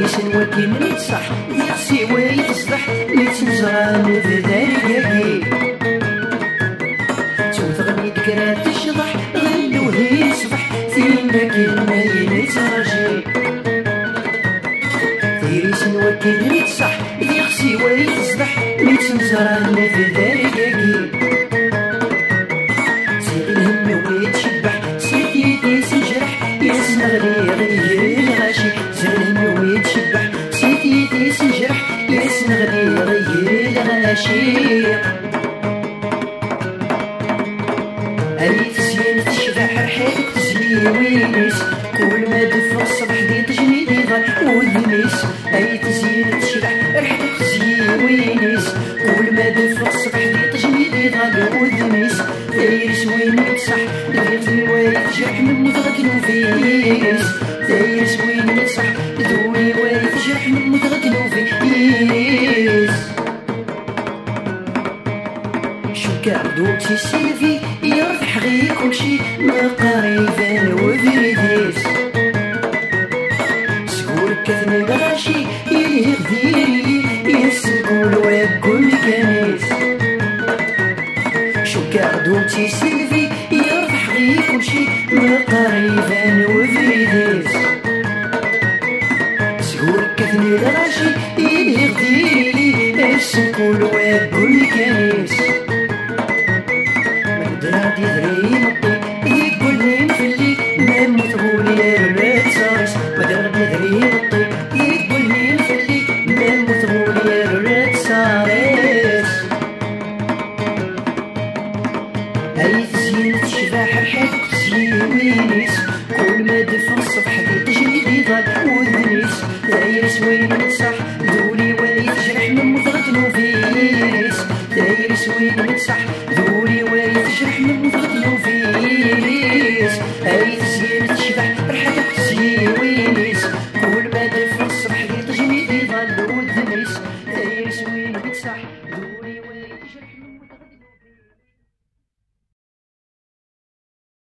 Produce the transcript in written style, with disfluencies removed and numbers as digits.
سنوكين نتصح يغسي ويتصلح نتنزران في ذاري توثغني دكرات الشضح غلو هي صبح فينا كلمة ينتراجي ديري سنوكين نتصح يغسي ويتصلح نتنزران في ذاري سيغي الهم ويتشبح سيدي سنجرح يسنغلي غير الغاشي زلم ويتشبح سيدي سنجرح يسنغلي غير الغاشي أريد زين تشبح رحيلك تزلي وينيس كل ما دفع الصبح دي تجنيدي ضل وذنيس أريد زين تشبح رحيلك تزلي وينيس كل ما دفع الصبح دي تجنيدي ضل وذنيس دايرس وين يتصح ديرتني ويتجرح من مضغك نوفيس دايرس وين يتصح دوني ويتجرح من مضغك نوفيس شو كاردوتي سيفي يربح غي كلشي ما قريبان وفريديس سقول كان غاشي يهديري يسقول ويقول كنيس شو كاردوتي سيفي يربح غي كلشي ما قريبان وفريديس سقول كان غاشي يهديري يسقول ويقول كنيس دادي ذري مطي يقولني نفلي ما مثغولي يا ربات صارس ودادي ذري مطي يقولني نفلي ما مثغولي يا ربات صارس هاي تزين تشبح رحيلك تزين وينيس كل ما دفع الصبح دي تجري ضل وذنيس دايرس وين نتصح دولي ويتجرح من مثغة نوفيس دايرس وين نتصح